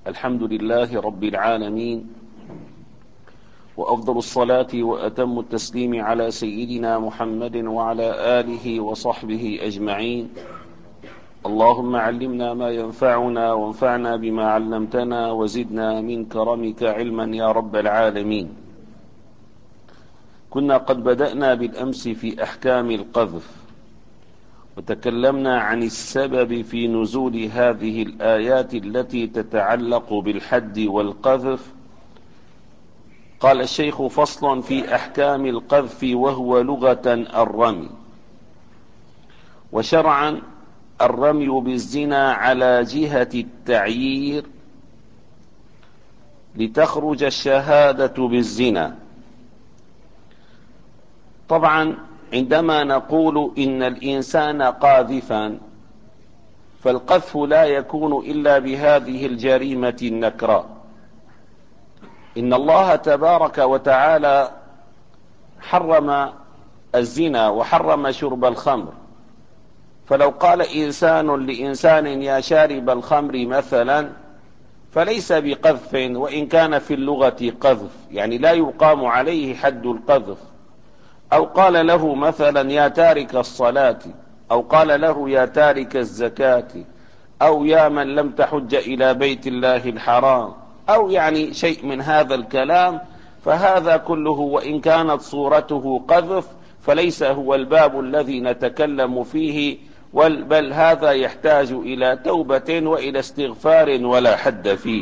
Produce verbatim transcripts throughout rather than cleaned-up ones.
الحمد لله رب العالمين، وأفضل الصلاة وأتم التسليم على سيدنا محمد وعلى آله وصحبه أجمعين. اللهم علمنا ما ينفعنا وانفعنا بما علمتنا وزدنا من كرمك علما يا رب العالمين. كنا قد بدأنا بالأمس في أحكام القذف، وتكلمنا عن السبب في نزول هذه الآيات التي تتعلق بالحد والقذف. قال الشيخ: فصل في أحكام القذف، وهو لغة الرمي، وشرعا الرمي بالزنا على جهة التعيير لتخرج الشهادة بالزنا. طبعا عندما نقول إن الإنسان قاذفا، فالقذف لا يكون إلا بهذه الجريمة النكراء. إن الله تبارك وتعالى حرم الزنا وحرم شرب الخمر، فلو قال إنسان لإنسان يا شارب الخمر مثلا، فليس بقذف، وإن كان في اللغة قذف، يعني لا يقام عليه حد القذف. أو قال له مثلا يا تارك الصلاة، أو قال له يا تارك الزكاة، أو يا من لم تحج إلى بيت الله الحرام، أو يعني شيء من هذا الكلام، فهذا كله وإن كانت صورته قذف فليس هو الباب الذي نتكلم فيه، بل هذا يحتاج إلى توبة وإلى استغفار ولا حد فيه.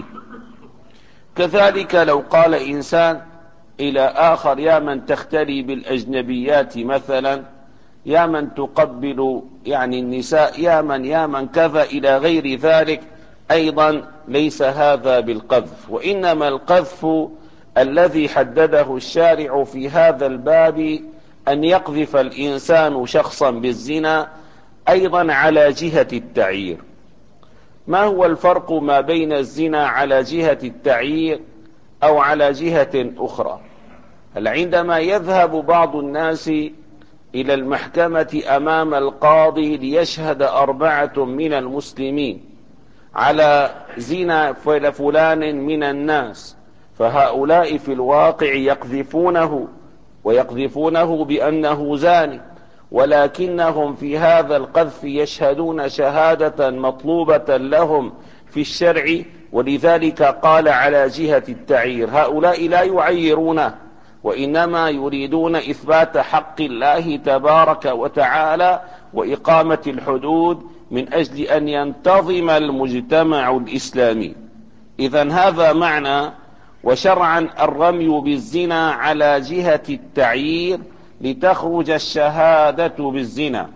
كذلك لو قال إنسان إلى آخر يا من تختلي بالأجنبيات مثلا، يا من تقبل يعني النساء، يا من يا من كذا إلى غير ذلك، أيضا ليس هذا بالقذف. وإنما القذف الذي حدده الشارع في هذا الباب أن يقذف الإنسان شخصا بالزنا، أيضا على جهة التعيير. ما هو الفرق ما بين الزنا على جهة التعيير أو على جهة أخرى؟ هل عندما يذهب بعض الناس إلى المحكمة أمام القاضي ليشهد أربعة من المسلمين على زنا فلان من الناس، فهؤلاء في الواقع يقذفونه ويقذفونه بأنه زاني، ولكنهم في هذا القذف يشهدون شهادة مطلوبة لهم في الشرع، ولذلك قال على جهة التعيير. هؤلاء لا يعيرونه، وإنما يريدون إثبات حق الله تبارك وتعالى وإقامة الحدود من أجل أن ينتظم المجتمع الإسلامي. إذن هذا معنى وشرعا الرمي بالزنا على جهة التعيير لتخرج الشهادة بالزنا.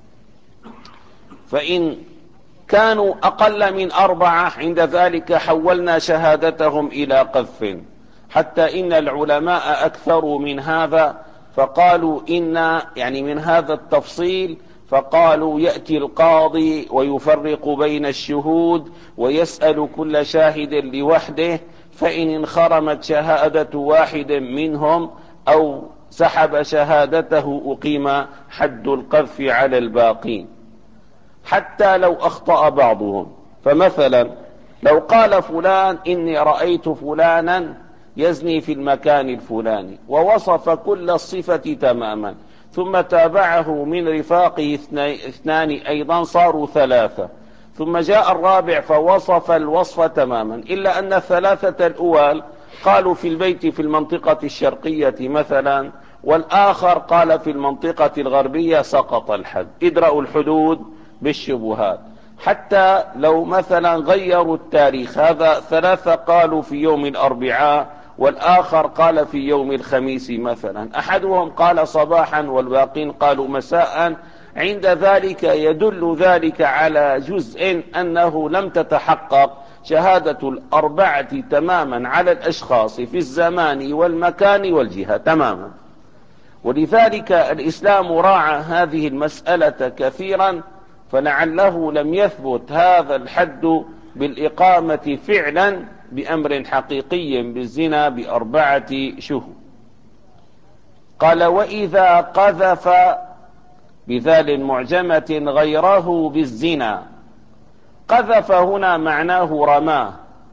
فإن كانوا أقل من أربعة عند ذلك حولنا شهادتهم إلى قذف، حتى إن العلماء أكثروا من هذا، فقالوا إن يعني من هذا التفصيل، فقالوا يأتي القاضي ويفرق بين الشهود ويسأل كل شاهد لوحده، فإن انخرمت شهادة واحد منهم أو سحب شهادته أقيم حد القذف على الباقين، حتى لو أخطأ بعضهم. فمثلا لو قال فلان إني رأيت فلانا يزني في المكان الفلاني، ووصف كل الصفة تماما، ثم تابعه من رفاقه اثنان أيضا صاروا ثلاثة، ثم جاء الرابع فوصف الوصف تماما، إلا أن الثلاثة الأول قالوا في البيت في المنطقة الشرقية مثلا، والآخر قال في المنطقة الغربية، سقط الحد. ادرأوا الحدود بالشبهات. حتى لو مثلا غيروا التاريخ، هذا ثلاثة قالوا في يوم الأربعاء والآخر قال في يوم الخميس مثلا، أحدهم قال صباحا والباقين قالوا مساء، عند ذلك يدل ذلك على جزء أنه لم تتحقق شهادة الأربعة تماما على الأشخاص في الزمان والمكان والجهة تماما. ولذلك الإسلام راعى هذه المسألة كثيرا، فلعله لم يثبت هذا الحد بالإقامة فعلا بأمر حقيقي بالزنا بأربعة شهود. قال: وإذا قذف بذال معجمة غيره بالزنا. قذف هنا معناه رماه،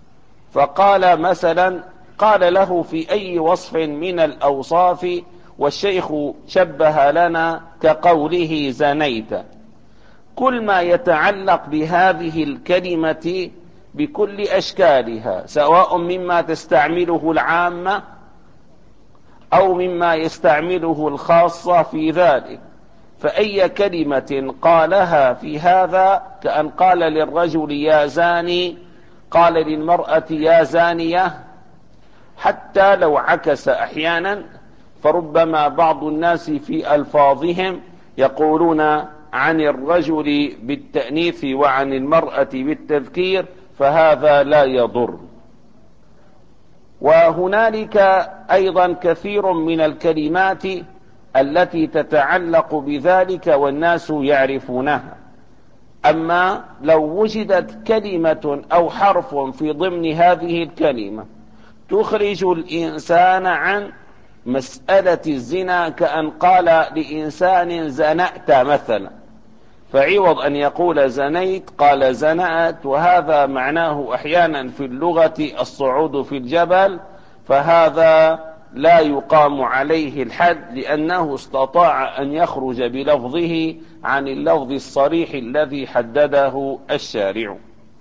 فقال مثلا قال له في أي وصف من الأوصاف، والشيخ شبه لنا كقوله زنيت. كل ما يتعلق بهذه الكلمة بكل أشكالها، سواء مما تستعمله العامة أو مما يستعمله الخاصة في ذلك، فأي كلمة قالها في هذا، كأن قال للرجل يا زاني، قال للمرأة يا زانية، حتى لو عكس أحيانا، فربما بعض الناس في ألفاظهم يقولون عن الرجل بالتأنيث وعن المرأة بالتذكير، فهذا لا يضر. وهنالك أيضا كثير من الكلمات التي تتعلق بذلك والناس يعرفونها. أما لو وجدت كلمة أو حرف في ضمن هذه الكلمة تخرج الإنسان عن مسألة الزنا، كأن قال لإنسان زنأت مثلا، فعوض أن يقول زنيت قال زنأت، وهذا معناه أحيانا في اللغة الصعود في الجبل، فهذا لا يقام عليه الحد، لأنه استطاع أن يخرج بلفظه عن اللفظ الصريح الذي حدده الشارع.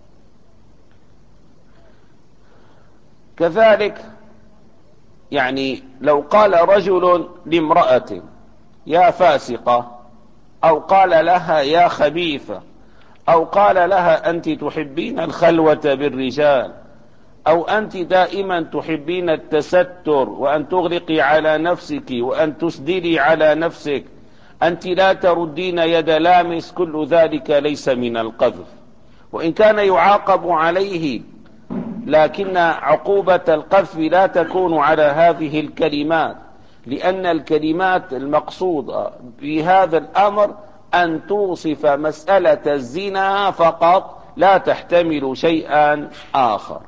كذلك يعني لو قال رجل لامرأة يا فاسقة، أو قال لها يا خبيثة، أو قال لها أنت تحبين الخلوة بالرجال، أو أنت دائما تحبين التستر وأن تغلقي على نفسك وأن تسدلي على نفسك، أنت لا تردين يد لامس، كل ذلك ليس من القذف، وإن كان يعاقب عليه، لكن عقوبة القذف لا تكون على هذه الكلمات، لأن الكلمات المقصودة في هذا الأمر أن توصف مسألة الزنا فقط، لا تحتمل شيئا آخر.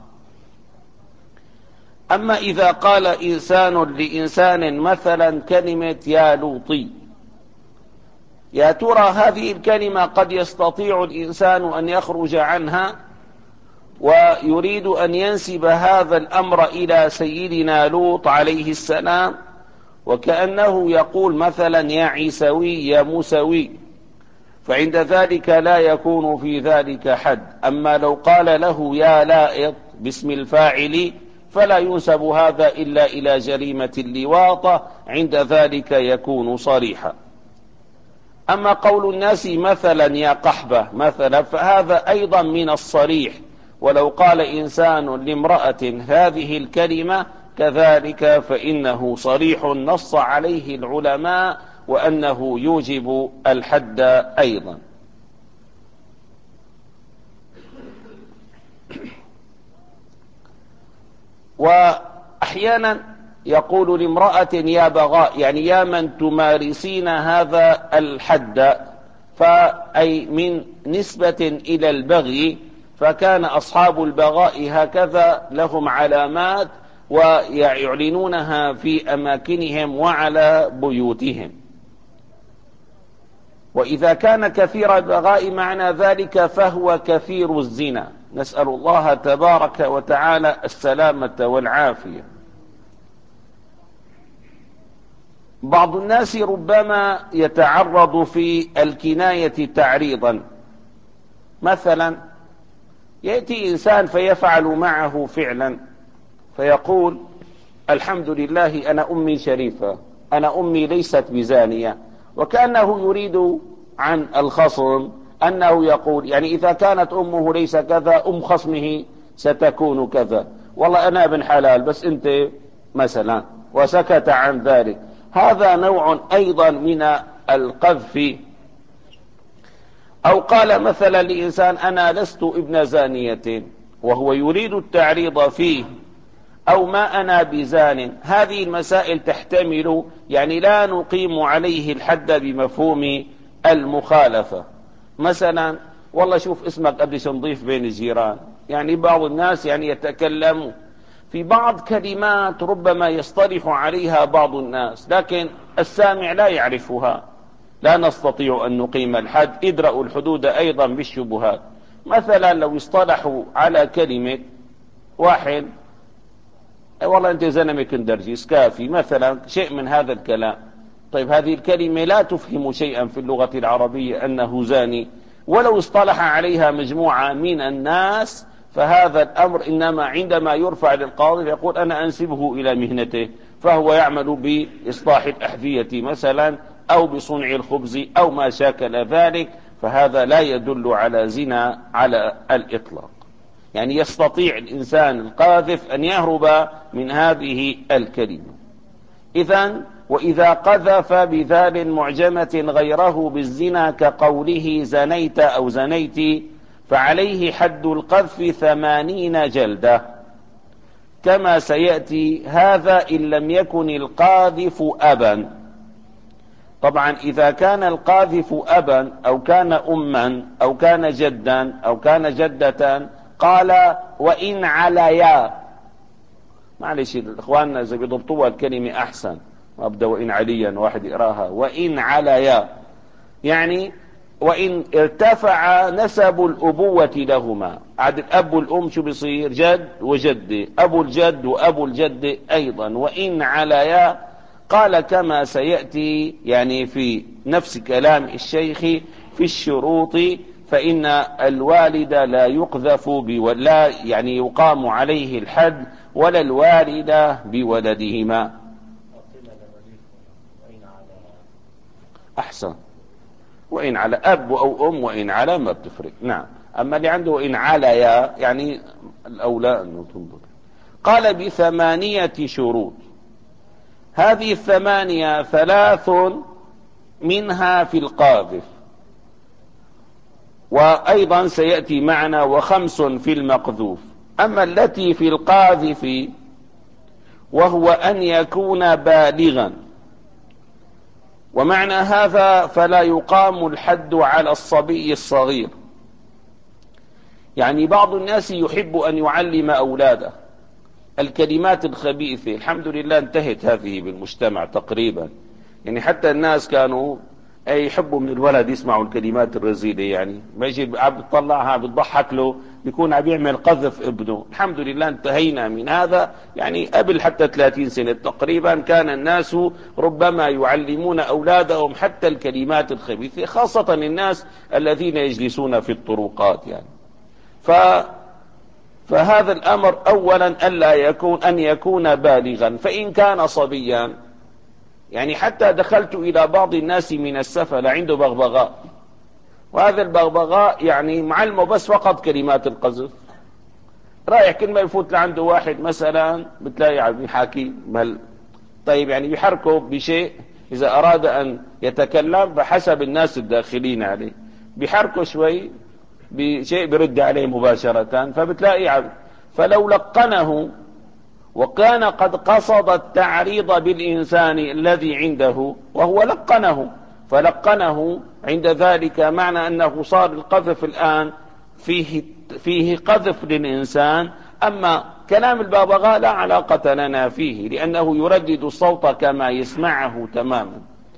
أما إذا قال إنسان لإنسان مثلا كلمة يا لوطي، يا ترى هذه الكلمة قد يستطيع الإنسان أن يخرج عنها ويريد أن ينسب هذا الأمر إلى سيدنا لوط عليه السلام، وكأنه يقول مثلا يا عيسوي يا موسوي، فعند ذلك لا يكون في ذلك حد. أما لو قال له يا لائط باسم الفاعل، فلا ينسب هذا إلا إلى جريمة اللواطة، عند ذلك يكون صريحا. أما قول الناس مثلا يا قحبة مثلا، فهذا أيضا من الصريح، ولو قال إنسان لامرأة هذه الكلمة كذلك فإنه صريح نص عليه العلماء وأنه يوجب الحد أيضا. وأحيانا يقول لامرأة يا بغاء، يعني يا من تمارسين هذا الحد، فأي من نسبة إلى البغي، فكان أصحاب البغاء هكذا لهم علامات ويعلنونها في أماكنهم وعلى بيوتهم. وإذا كان كثير البغاء معنى ذلك فهو كثير الزنا، نسأل الله تبارك وتعالى السلامة والعافية. بعض الناس ربما يتعرض في الكناية تعريضا، مثلا يأتي إنسان فيفعل معه فعلا فيقول الحمد لله أنا أمي شريفة، أنا أمي ليست بزانية، وكأنه يريد عن الخصم أنه يقول يعني إذا كانت أمه ليس كذا، أم خصمه ستكون كذا، والله أنا ابن حلال بس أنت مثلا، وسكت عن ذلك. هذا نوع أيضا من القذف. أو قال مثلا لإنسان أنا لست ابن زانية وهو يريد التعريض فيه، أو ما أنا بزان. هذه المسائل تحتمل يعني لا نقيم عليه الحد بمفهوم المخالفة. مثلا والله شوف اسمك قديش نضيف بين الجيران، يعني بعض الناس يعني يتكلم في بعض كلمات ربما يصطلح عليها بعض الناس لكن السامع لا يعرفها، لا نستطيع أن نقيم الحد. ادرأوا الحدود أيضا بالشبهات. مثلا لو اصطلحوا على كلمة واحد أي والله أنت زلمة كندرجيس كافي مثلا، شيء من هذا الكلام. طيب هذه الكلمة لا تفهم شيئا في اللغة العربية أنه زاني، ولو اصطلح عليها مجموعة من الناس فهذا الأمر إنما عندما يرفع للقاضي يقول أنا أنسبه إلى مهنته، فهو يعمل بإصلاح الأحذية مثلا أو بصنع الخبز أو ما شاكل ذلك، فهذا لا يدل على زنا على الإطلاق. يعني يستطيع الإنسان القاذف أن يهرب من هذه الكلمة. إذن وإذا قذف بذال معجمة غيره بالزنا كقوله زنيت أو زنيت فعليه حد القذف ثمانين جلدة كما سيأتي، هذا إن لم يكن القاذف أبا. طبعا إذا كان القاذف أبا أو كان أما أو كان جدا أو كان جدة قال وإن عليا، معلش إخواننا إذا بيضبطوها الكلمة أحسن، أبدأ وإن عليا واحد يقراها وإن عليا، يعني وإن ارتفع نسب الأبوة لهما، عاد الأب والأم شو بيصير؟ جد وجدة، أبو الجد وأبو الجد أيضا، وإن عليا قال كما سيأتي يعني في نفس كلام الشيخ في الشروط، فإن الوالد لا يقذف بولا يعني يقام عليه الحد ولا الوالد بولدهما. أحسن، وإن على أب أو أم وإن على ما بتفرق. نعم، أما اللي عنده وإن عليا يعني الأولى أنه تنظر. قال بثمانية شروط، هذه الثمانية ثلاث منها في القاذف، وأيضا سيأتي معنا وخمس في المقذوف. أما التي في القاذف وهو أن يكون بالغا، ومعنى هذا فلا يقام الحد على الصبي الصغير. يعني بعض الناس يحب أن يعلم أولاده الكلمات الخبيثة، الحمد لله انتهت هذه بالمجتمع تقريبا، يعني حتى الناس كانوا أي يحبوا من الولد يسمعوا الكلمات الرذيلة، يعني ما يجي عم بتطلعها بتضحك له بيكون عم يعمل قذف ابنه. الحمد لله انتهينا من هذا، يعني قبل حتى ثلاثين سنة تقريبا كان الناس ربما يعلمون أولادهم حتى الكلمات الخبيثة، خاصة الناس الذين يجلسون في الطرقات يعني. ف فهذا الأمر أولا ألا يكون أن يكون بالغا، فإن كان صبيا يعني حتى دخلت إلى بعض الناس من السفل عنده بغبغاء، وهذا البغبغاء يعني معلمه بس فقط كلمات القذف، رايح كل ما يفوت لعنده واحد مثلا بتلاقي عم يحاكي مل. طيب يعني بيحركه بشيء إذا أراد أن يتكلم بحسب الناس الداخلين عليه، بيحركه شوي بشيء برد عليه مباشرة، فبتلاقي عم. فلو لقنه وكان قد قصد التعريض بالإنسان الذي عنده وهو لقنه فلقنه، عند ذلك معنى أنه صار القذف الآن فيه, فيه قذف للإنسان. أما كلام الببغاء لا علاقة لنا فيه، لأنه يردد الصوت كما يسمعه تماما.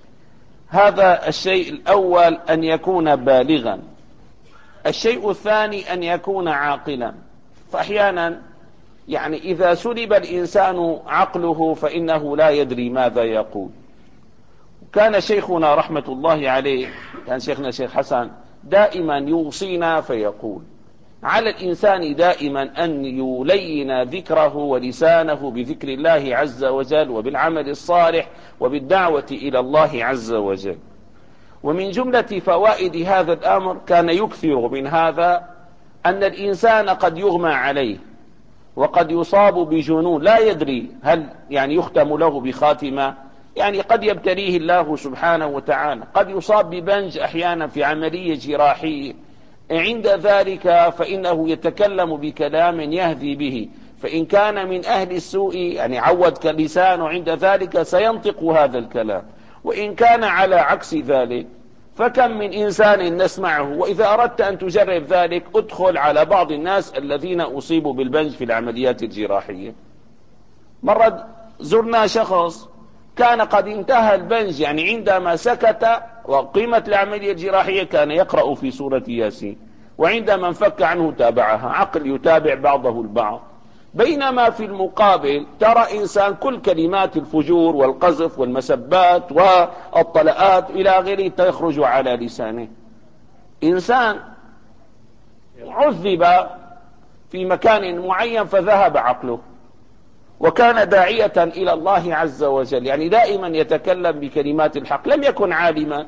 هذا الشيء الأول أن يكون بالغا. الشيء الثاني أن يكون عاقلا، فأحيانا يعني إذا سلب الإنسان عقله فإنه لا يدري ماذا يقول. كان شيخنا رحمة الله عليه، كان شيخنا شيخ حسن دائما يوصينا فيقول على الإنسان دائما أن يلين ذكره ولسانه بذكر الله عز وجل وبالعمل الصالح وبالدعوة إلى الله عز وجل. ومن جملة فوائد هذا الأمر كان يكثر من هذا أن الإنسان قد يغمى عليه وقد يصاب بجنون لا يدري هل يعني يختم له بخاتمة، يعني قد يبتليه الله سبحانه وتعالى، قد يصاب ببنج أحيانا في عملية جراحية، عند ذلك فإنه يتكلم بكلام يهدي به، فإن كان من أهل السوء يعني عود لسانه عند ذلك سينطق هذا الكلام، وإن كان على عكس ذلك فكم من إنسان نسمعه. وإذا أردت أن تجرب ذلك ادخل على بعض الناس الذين أصيبوا بالبنج في العمليات الجراحية. مرة زرنا شخص كان قد انتهى البنج، يعني عندما سكت وقيمة العملية الجراحية كان يقرأ في سورة ياسين، وعندما انفك عنه تابعها، عقل يتابع بعضه البعض. بينما في المقابل ترى إنسان كل كلمات الفجور والقذف والمسبات والطلاءات إلى غيره تخرج على لسانه. إنسان عذب في مكان معين فذهب عقله وكان داعية إلى الله عز وجل، يعني دائما يتكلم بكلمات الحق، لم يكن عالما،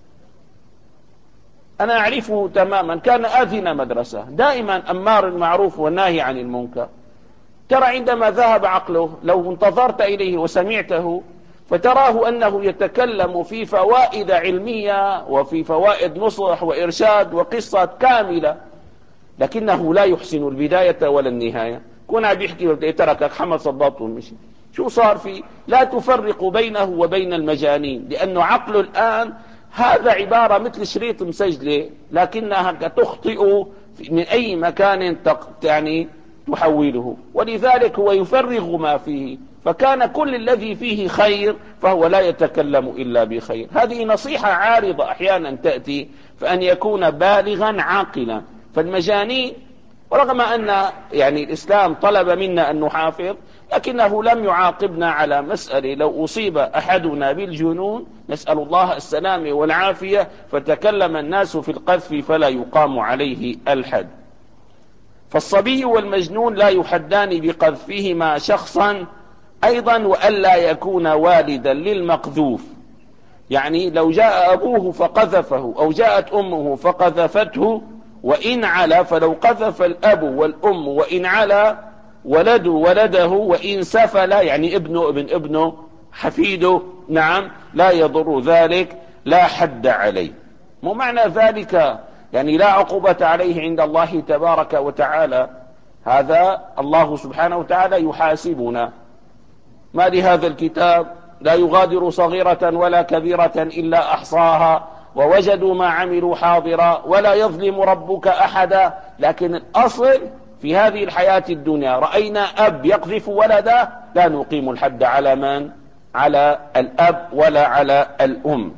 أنا أعرفه تماما، كان آذن مدرسة، دائما أمار المعروف والناهي عن المنكر. ترى عندما ذهب عقله لو انتظرت إليه وسمعته فتراه أنه يتكلم في فوائد علمية وفي فوائد نصح وإرشاد وقصة كاملة، لكنه لا يحسن البداية ولا النهاية. كنا بيحكي تركك حمد صداط ومشي، شو صار فيه؟ لا تفرق بينه وبين المجانين، لأنه عقله الآن هذا عبارة مثل شريط مسجلة لكنها تخطئ من أي مكان يعني تحوله، ولذلك هو يفرغ ما فيه، فكان كل الذي فيه خير فهو لا يتكلم إلا بخير. هذه نصيحة عارضة أحيانا تأتي، فأن يكون بالغا عاقلا. فالمجانين ورغم أن يعني الإسلام طلب منا أن نحافظ، لكنه لم يعاقبنا على مسألة لو أصيب أحدنا بالجنون نسأل الله السلامة والعافية فتكلم الناس في القذف فلا يقام عليه الحد. فالصبي والمجنون لا يحدان بقذفهما شخصا أيضا، وألا يكون والدا للمقذوف، يعني لو جاء أبوه فقذفه أو جاءت أمه فقذفته وإن علا، فلو قذف الأب والأم وإن علا ولد ولده وإن سفل يعني ابنه ابن ابنه حفيده نعم لا يضر ذلك، لا حد عليه. مو معنى ذلك يعني لا عقوبة عليه عند الله تبارك وتعالى، هذا الله سبحانه وتعالى يحاسبنا. ما لهذا الكتاب لا يغادر صغيرة ولا كبيرة إلا أحصاها ووجدوا ما عملوا حاضرا ولا يظلم ربك أحدا. لكن الأصل في هذه الحياة الدنيا رأينا أب يقذف ولده لا نقيم الحد على من؟ على الأب ولا على الأم.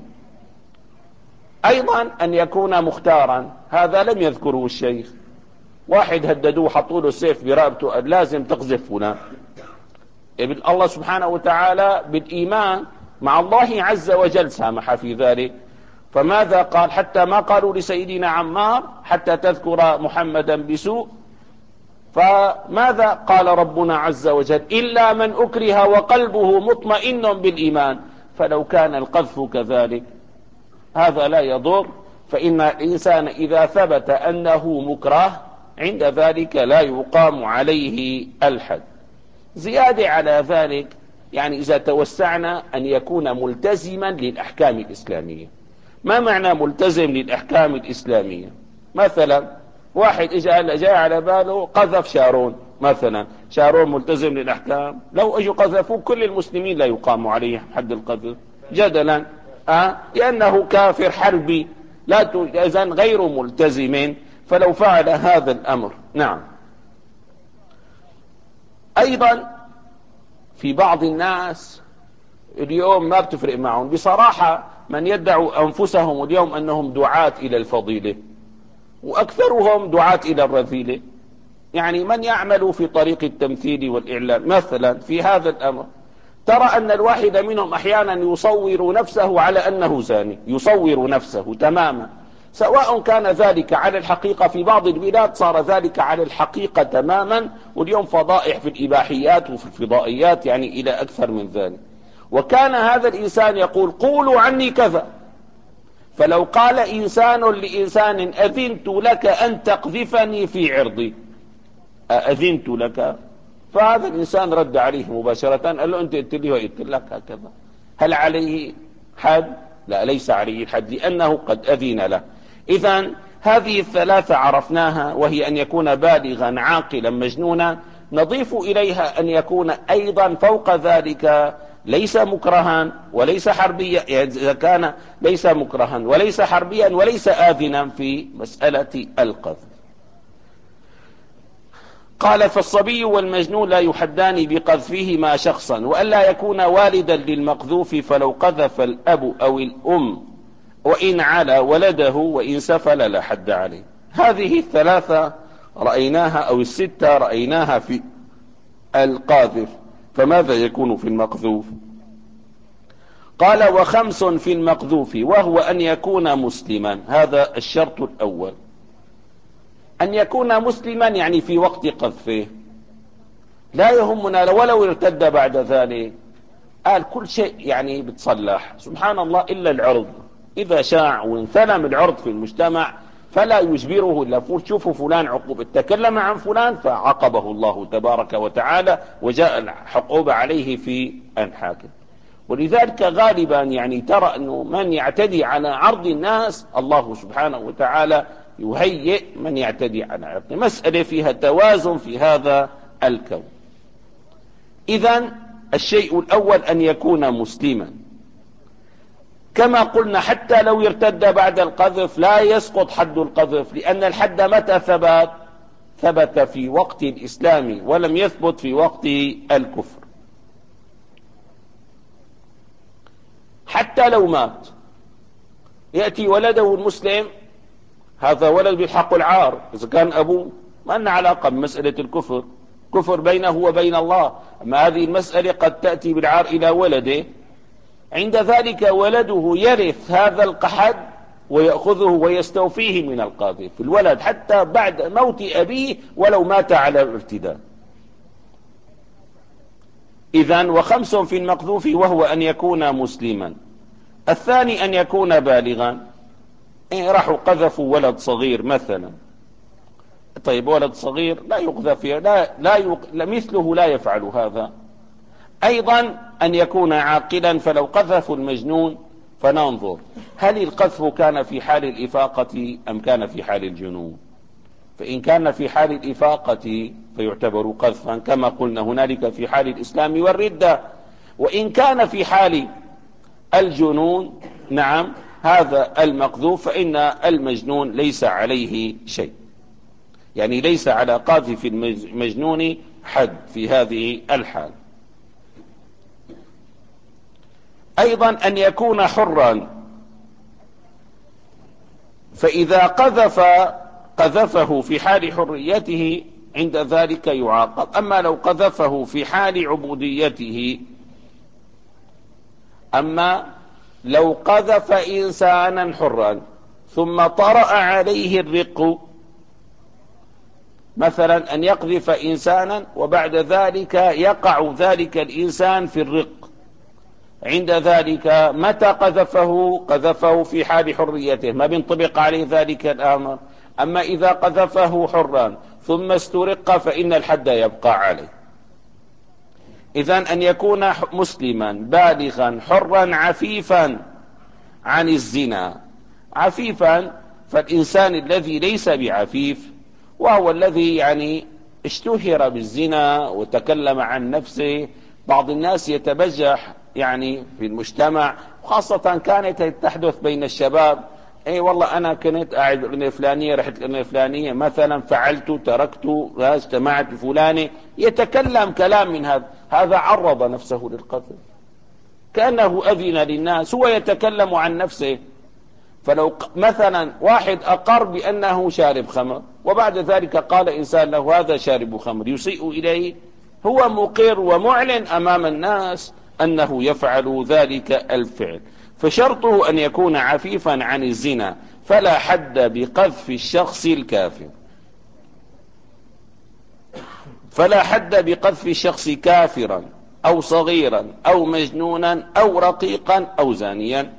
أيضا أن يكون مختارا، هذا لم يذكره الشيخ. واحد هددوه حطوا له السيف برقبته لازم تقذف فلان، الله سبحانه وتعالى بالإيمان مع الله عز وجل سامح في ذلك. فماذا قال؟ حتى ما قالوا لسيدنا عمار حتى تذكر محمدا بسوء، فماذا قال ربنا عز وجل؟ إلا من أكره وقلبه مطمئن بالإيمان. فلو كان القذف كذلك هذا لا يضر، فإن الإنسان إذا ثبت أنه مكره عند ذلك لا يقام عليه الحد. زيادة على ذلك يعني إذا توسعنا أن يكون ملتزما للأحكام الإسلامية. ما معنى ملتزم للأحكام الإسلامية؟ مثلا واحد إجا جاء على باله قذف شارون مثلا، شارون ملتزم للأحكام؟ لو أجوا قذفوا كل المسلمين لا يقام عليه حد القذف جدلا، أه؟ لأنه كافر حربي لا إذن غير ملتزم، فلو فعل هذا الأمر نعم. أيضا في بعض الناس اليوم ما بتفرق معهم بصراحة، من يدعوا أنفسهم اليوم أنهم دعاة إلى الفضيلة وأكثرهم دعاة إلى الرذيلة، يعني من يعمل في طريق التمثيل والإعلان مثلا في هذا الأمر، ترى أن الواحد منهم أحيانا يصور نفسه على أنه زاني، يصور نفسه تماما، سواء كان ذلك على الحقيقة. في بعض البلاد صار ذلك على الحقيقة تماما، واليوم فضائح في الإباحيات وفي الفضائيات يعني إلى أكثر من ذلك. وكان هذا الإنسان يقول قولوا عني كذا، فلو قال إنسان لإنسان أذنت لك أن تقذفني في عرضي، أذنت لك، فهذا الإنسان رد عليه مباشرة قال له أنت قلت لي وقلت لك هكذا، هل عليه حد؟ لا، ليس عليه الحد لأنه قد أذن له. إذن هذه الثلاثة عرفناها، وهي أن يكون بالغا عاقلا مجنونا، نضيف إليها أن يكون أيضا فوق ذلك ليس مكرها وليس حربيا، يعني إذا كان ليس مكرها وليس حربيا وليس آذنا في مسألة القذف. قال فالصبي والمجنون لا يحدان بقذفهما شخصا، وألا يكون والدا للمقذوف، فلو قذف الأب أو الأم وإن علا ولده وإن سفل لا حد عليه. هذه الثلاثة رأيناها أو الستة رأيناها في القاذف، فماذا يكون في المقذوف؟ قال: وخمس في المقذوف، وهو أن يكون مسلما. هذا الشرط الأول، أن يكون مسلما يعني في وقت قذفه، لا يهمنا ولو ارتد بعد ذلك. قال كل شيء يعني بتصلح سبحان الله إلا العرض، إذا شاع وانثلم العرض في المجتمع فلا يجبره إلا شوفوا فلان عقوبة تكلم عن فلان فعاقبه الله تبارك وتعالى، وجاء العقوبة عليه في الحاكم. ولذلك غالبا يعني ترى أنه من يعتدي على عرض الناس الله سبحانه وتعالى يهيئ من يعتدي على عرض. مسألة فيها توازن في هذا الكون. إذن الشيء الأول أن يكون مسلما، كما قلنا حتى لو ارتد بعد القذف لا يسقط حد القذف، لأن الحد متى ثبت؟ ثبت في وقت الإسلام ولم يثبت في وقت الكفر. حتى لو مات يأتي ولده المسلم، هذا ولد بيلحق العار، إذا كان أبوه ما لنا علاقة بمسألة الكفر، كفر بينه وبين الله. أما هذه المسألة قد تأتي بالعار إلى ولده، عند ذلك ولده يرث هذا القحد ويأخذه ويستوفيه من القاذف الولد حتى بعد موت أبيه ولو مات على الارتداد. إذن وخمس في المقذوف، وهو أن يكون مسلما. الثاني أن يكون بالغا. إيه راحوا قذفوا ولد صغير مثلا، طيب ولد صغير لا يقذف، لا, لا يق... مثله لا يفعل هذا. أيضا أن يكون عاقلا، فلو قذفوا المجنون فننظر هل القذف كان في حال الإفاقة أم كان في حال الجنون. فإن كان في حال الإفاقة فيعتبر قذفا كما قلنا هنالك في حال الإسلام والردة. وإن كان في حال الجنون نعم هذا المقذوف، فإن المجنون ليس عليه شيء، يعني ليس على قاذف المجنون حد في هذه الحال. أيضا أن يكون حرا، فإذا قذف قذفه في حال حريته عند ذلك يعاقب. أما لو قذفه في حال عبوديته، أما لو قذف إنسانا حرا ثم طرأ عليه الرق، مثلا أن يقذف إنسانا وبعد ذلك يقع ذلك الإنسان في الرق، عند ذلك متى قذفه؟ قذفه في حال حريته، ما بينطبق عليه ذلك الأمر. أما إذا قذفه حرا ثم استرق فإن الحد يبقى عليه. إذن أن يكون مسلما بالغا حرا عفيفا عن الزنا. عفيفا، فالإنسان الذي ليس بعفيف وهو الذي يعني اشتهر بالزنا وتكلم عن نفسه. بعض الناس يتبجح يعني في المجتمع، خاصة كانت تحدث بين الشباب، اي والله انا كنت قاعد بالقرية الفلانية، رحت القرية الفلانية مثلا، فعلت تركت اجتمعت بفلانة، يتكلم كلام من هذا. هذا عرض نفسه للقتل كأنه أذن للناس، هو يتكلم عن نفسه. فلو مثلا واحد أقر بأنه شارب خمر وبعد ذلك قال إنسان له هذا شارب خمر يسيء إليه، هو مقر ومعلن أمام الناس أنه يفعل ذلك الفعل. فشرطه أن يكون عفيفا عن الزنا، فلا حد بقذف الشخص الكافر، فلا حد بقذف الشخص كافرا أو صغيرا أو مجنونا أو رقيقا أو زانيا.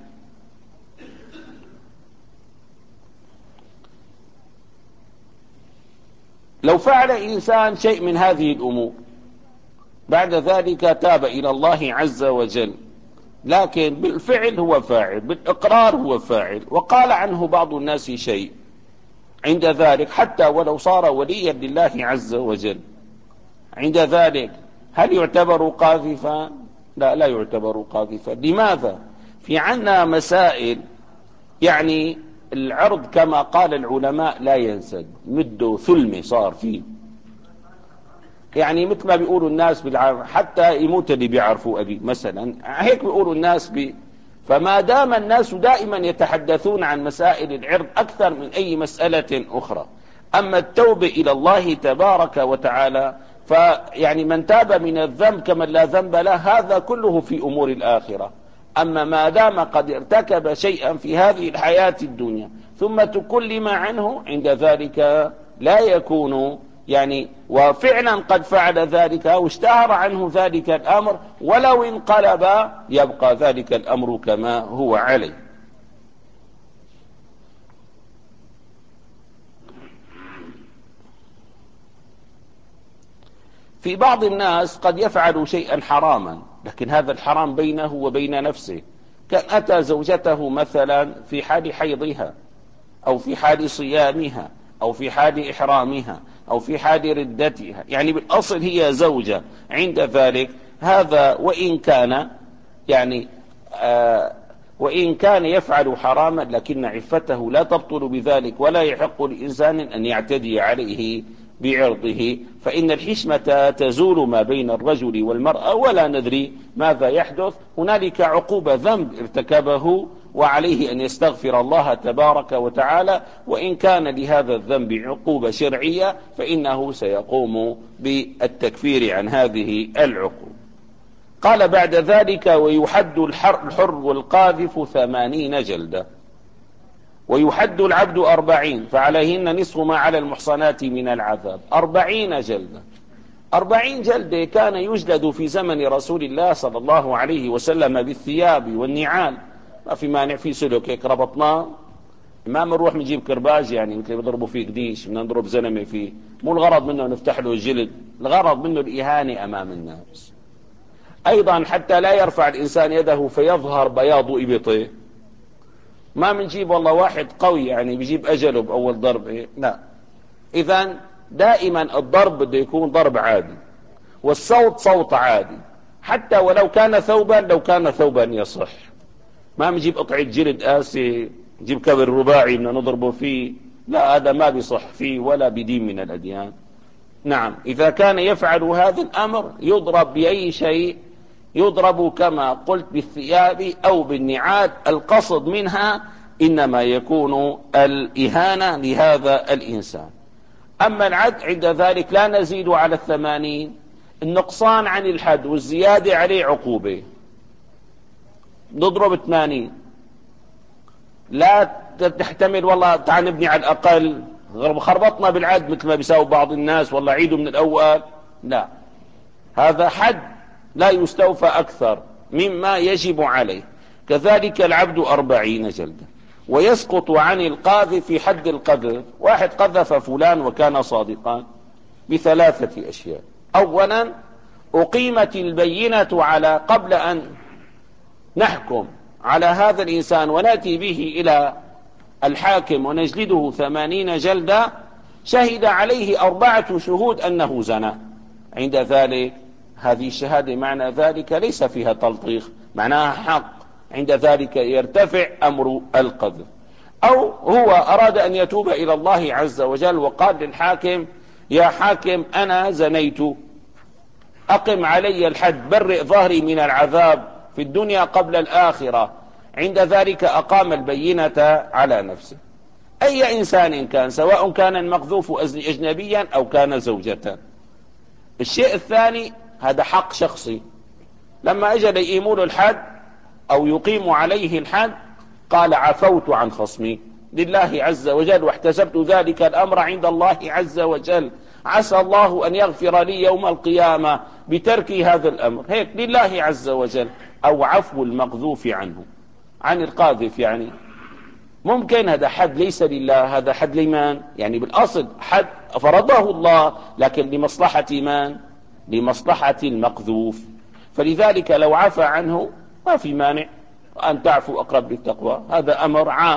لو فعل إنسان شيء من هذه الأمور بعد ذلك تاب إلى الله عز وجل، لكن بالفعل هو فاعل، بالإقرار هو فاعل، وقال عنه بعض الناس شيء، عند ذلك حتى ولو صار وليا لله عز وجل، عند ذلك هل يعتبر قاذفا؟ لا، لا يعتبر قاذفا. لماذا؟ في عنا مسائل يعني العرض كما قال العلماء لا ينسد، مده ثلمة صار فيه، يعني مثل ما بيقولوا الناس بالعرض حتى يموت اللي بيعرفوا أبي مثلا، هيك بيقولوا الناس بي. فما دام الناس دائما يتحدثون عن مسائل العرض أكثر من أي مسألة أخرى. أما التوبة إلى الله تبارك وتعالى فيعني من تاب من الذنب كمن لا ذنب له، هذا كله في أمور الآخرة. أما ما دام قد ارتكب شيئا في هذه الحياة الدنيا ثم تكلم عنه، عند ذلك لا يكون يعني وفعلا قد فعل ذلك واشتهر عنه ذلك الأمر، ولو انقلب يبقى ذلك الأمر كما هو عليه. في بعض الناس قد يفعل شيئا حراما، لكن هذا الحرام بينه وبين نفسه، كان أتى زوجته مثلا في حال حيضها أو في حال صيامها أو في حال إحرامها أو في حال ردتها، يعني بالأصل هي زوجة. عند ذلك هذا وإن كان يعني آه وإن كان يفعل حراما، لكن عفته لا تبطل بذلك، ولا يحق لإنسان أن يعتدي عليه بعرضه، فإن الحشمة تزول ما بين الرجل والمرأة، ولا ندري ماذا يحدث. هنالك عقوبة ذنب ارتكبه وعليه أن يستغفر الله تبارك وتعالى، وإن كان لهذا الذنب عقوبة شرعية فإنه سيقوم بالتكفير عن هذه العقوبة. قال بعد ذلك: ويحد الحر والقاذف ثمانين جلدة، ويحد العبد أربعين، فعليهن نصف ما على المحصنات من العذاب. أربعين جلدة. أربعين جلدة كان يجلد في زمن رسول الله صلى الله عليه وسلم بالثياب والنعال، ما في مانع في سلوك هيك ربطناه، ما بنروح نجيب كرباج يعني مثل بيضربوا فيه قديش بدنا نضرب زلمه فيه، مو الغرض منه نفتح له الجلد، الغرض منه الإهانة أمام الناس. أيضا حتى لا يرفع الإنسان يده فيظهر بياض إبطه، ما بنجيب والله واحد قوي يعني بيجيب أجله بأول ضرب، لا. إذن دائما الضرب بده يكون ضرب عادي، والصوت صوت عادي، حتى ولو كان ثوبا، لو كان ثوبا يصح. ما بنجيب قطعة جلد قاسي، نجيب كبر رباعي بدنا نضربه فيه، لا، هذا ما بيصح فيه ولا بدين من الأديان. نعم، إذا كان يفعل هذا الأمر يضرب بأي شيء، يضرب كما قلت بالثياب أو بالنعال، القصد منها إنما يكون الإهانة لهذا الإنسان. أما العد عند ذلك لا نزيد على الثمانين، النقصان عن الحد والزيادة عليه عقوبة، نضرب ثمانين، لا تحتمل والله تعال نبني على الأقل، خربطنا بالعد مثل ما بيساوي بعض الناس والله عيدوا من الأول، لا، هذا حد لا يستوفى أكثر مما يجب عليه. كذلك العبد أربعين جلدة. ويسقط عن القاذف في حد القذف، واحد قذف فلان وكان صادقا بثلاثة أشياء: أولا أقيمت البينة على قبل أن نحكم على هذا الإنسان ونأتي به إلى الحاكم ونجلده ثمانين جلدة، شهد عليه أربعة شهود أنه زنى. عند ذلك هذه الشهادة معنى ذلك ليس فيها تلطيخ، معناها حق، عند ذلك يرتفع أمر القذف. أو هو أراد أن يتوب إلى الله عز وجل وقال للحاكم: يا حاكم أنا زنيت، أقم علي الحد، برئ ظهري من العذاب في الدنيا قبل الآخرة. عند ذلك أقام البينة على نفسه. أي إنسان كان، سواء كان المقذوف أجنبيا أو كان زوجة. الشيء الثاني هذا حق شخصي، لما أجل يقيموا له الحد أو يقيم عليه الحد قال: عفوت عن خصمي لله عز وجل، واحتسبت ذلك الأمر عند الله عز وجل، عسى الله أن يغفر لي يوم القيامة بترك هذا الأمر، هيك لله عز وجل. أو عفو المقذوف عنه، عن القاذف، يعني ممكن هذا حد ليس لله، هذا حد لمن؟ يعني بالأصل حد فرضه الله، لكن لمصلحة من؟ لمصلحة المقذوف. فلذلك لو عفى عنه ما في مانع، وأن تعفو أقرب للتقوى، هذا أمر عام.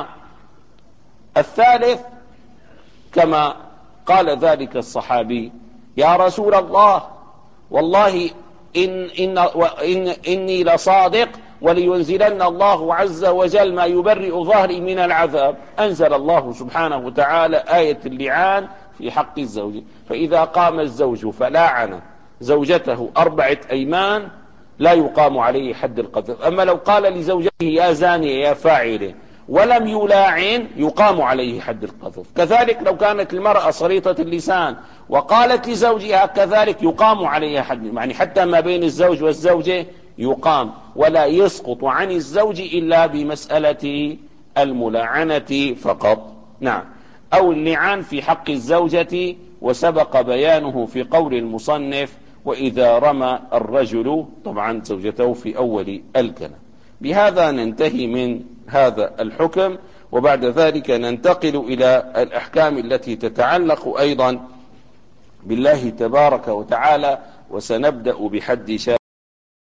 الثالث كما قال ذلك الصحابي: يا رسول الله والله إن إن وإن إني لصادق، ولينزلن الله عز وجل ما يبرئ ظهري من العذاب. أنزل الله سبحانه وتعالى آية اللعان في حق الزوج، فإذا قام الزوج فلاعن زوجته أربعة أيمان لا يقام عليه حد القذف. أما لو قال لزوجته: يا زانية يا فاعلة، ولم يلاعن يقام عليه حد القذف. كذلك لو كانت المرأة صليطة اللسان وقالت لزوجها كذلك يقام عليها حد، يعني حتى ما بين الزوج والزوجة يقام، ولا يسقط عن الزوج إلا بمسألة الملاعنة فقط. نعم، أو اللعان في حق الزوجة، وسبق بيانه في قول المصنف وإذا رمى الرجل طبعا زوجته في أول الكلام. بهذا ننتهي من هذا الحكم، وبعد ذلك ننتقل إلى الأحكام التي تتعلق أيضا بالله تبارك وتعالى، وسنبدأ بحد شارع